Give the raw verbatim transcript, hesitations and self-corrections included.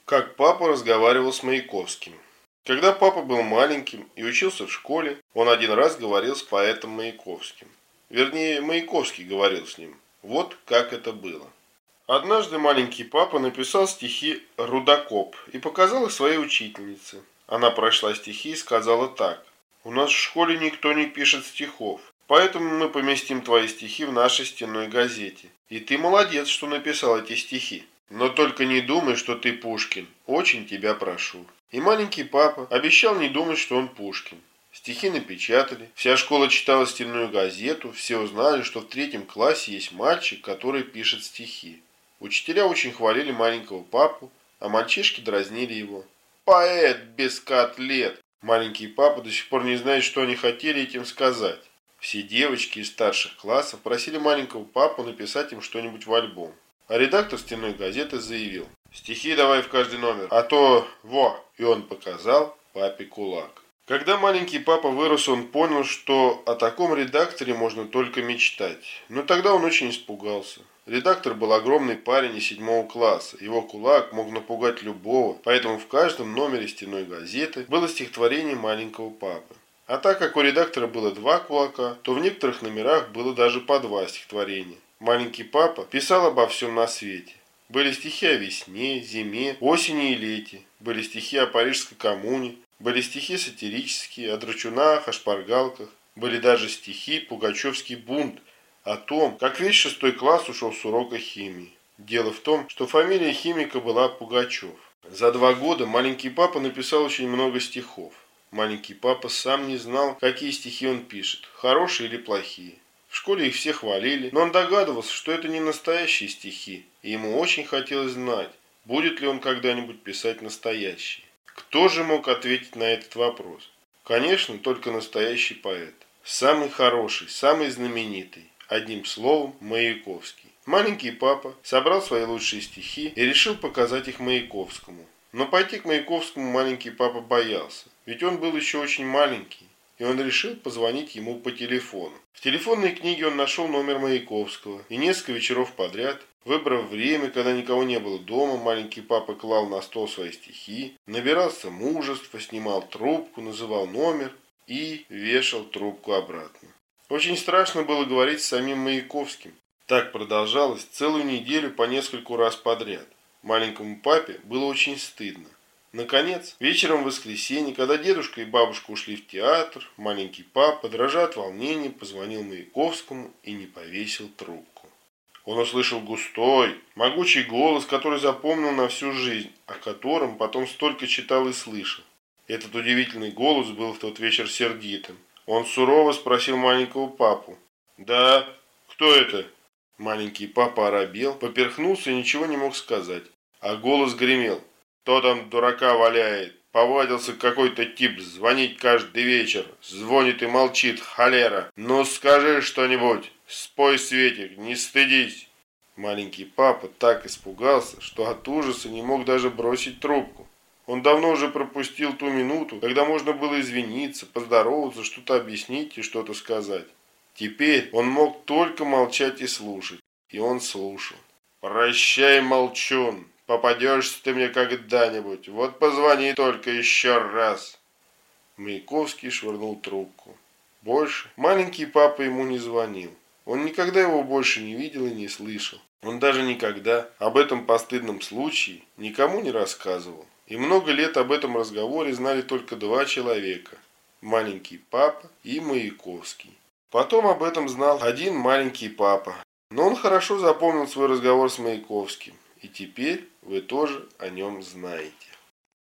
Как папа разговаривал с Маяковским. Когда папа был маленьким и учился в школе, он один раз говорил с поэтом Маяковским. Вернее, Маяковский говорил с ним. Вот как это было. Однажды маленький папа написал стихи «Рудокоп» и показал их своей учительнице. Она прочла стихи и сказала так: «У нас в школе никто не пишет стихов, поэтому мы поместим твои стихи в нашей стенной газете. И ты молодец, что написал эти стихи. Но только не думай, что ты Пушкин. Очень тебя прошу». И маленький папа обещал не думать, что он Пушкин. Стихи напечатали, вся школа читала стенную газету, все узнали, что в третьем классе есть мальчик, который пишет стихи. Учителя очень хвалили маленького папу, а мальчишки дразнили его. «Поэт без котлет!» Маленький папа до сих пор не знает, что они хотели этим сказать. Все девочки из старших классов просили маленького папу написать им что-нибудь в альбом. А редактор стенной газеты заявил: «Стихи давай в каждый номер, а то во!» И он показал папе кулак. Когда маленький папа вырос, он понял, что о таком редакторе можно только мечтать. Но тогда он очень испугался. Редактор был огромный парень из седьмого класса. Его кулак мог напугать любого, поэтому в каждом номере стенной газеты было стихотворение маленького папы. А так как у редактора было два кулака, то в некоторых номерах было даже по два стихотворения. Маленький папа писал обо всем на свете. Были стихи о весне, зиме, осени и лете. Были стихи о Парижской коммуне. Были стихи сатирические, о драчунах, о шпаргалках. Были даже стихи «Пугачевский бунт», о том, как весь шестой класс ушел с урока химии. Дело в том, что фамилия химика была Пугачев. За два года маленький папа написал очень много стихов. Маленький папа сам не знал, какие стихи он пишет, хорошие или плохие. В школе их все хвалили, но он догадывался, что это не настоящие стихи, и ему очень хотелось знать, будет ли он когда-нибудь писать настоящие. Кто же мог ответить на этот вопрос? Конечно, только настоящий поэт. Самый хороший, самый знаменитый. Одним словом, Маяковский. Маленький папа собрал свои лучшие стихи и решил показать их Маяковскому. Но пойти к Маяковскому маленький папа боялся, ведь он был еще очень маленький, и он решил позвонить ему по телефону. В телефонной книге он нашел номер Маяковского, и несколько вечеров подряд, выбрав время, когда никого не было дома, маленький папа клал на стол свои стихи, набирался мужества, снимал трубку, называл номер и вешал трубку обратно. Очень страшно было говорить с самим Маяковским. Так продолжалось целую неделю по нескольку раз подряд. Маленькому папе было очень стыдно. Наконец, вечером в воскресенье, когда дедушка и бабушка ушли в театр, маленький папа, дрожа от волнения, позвонил Маяковскому и не повесил трубку. Он услышал густой, могучий голос, который запомнил на всю жизнь, о котором потом столько читал и слышал. Этот удивительный голос был в тот вечер сердитым. Он сурово спросил маленького папу: «Да, кто это?» Маленький папа оробел, поперхнулся и ничего не мог сказать. А голос гремел: «Кто там дурака валяет? Повадился какой-то тип звонить каждый вечер. Звонит и молчит, холера. Ну скажи что-нибудь, спой, Светик, не стыдись». Маленький папа так испугался, что от ужаса не мог даже бросить трубку. Он давно уже пропустил ту минуту, когда можно было извиниться, поздороваться, что-то объяснить и что-то сказать. Теперь он мог только молчать и слушать. И он слушал. «Прощай, молчун, попадешься ты мне когда-нибудь. Вот позвони только еще раз». Маяковский швырнул трубку. Больше маленький папа ему не звонил. Он никогда его больше не видел и не слышал. Он даже никогда об этом постыдном случае никому не рассказывал. И много лет об этом разговоре знали только два человека – маленький папа и Маяковский. Потом об этом знал один маленький папа, но он хорошо запомнил свой разговор с Маяковским, и теперь вы тоже о нем знаете.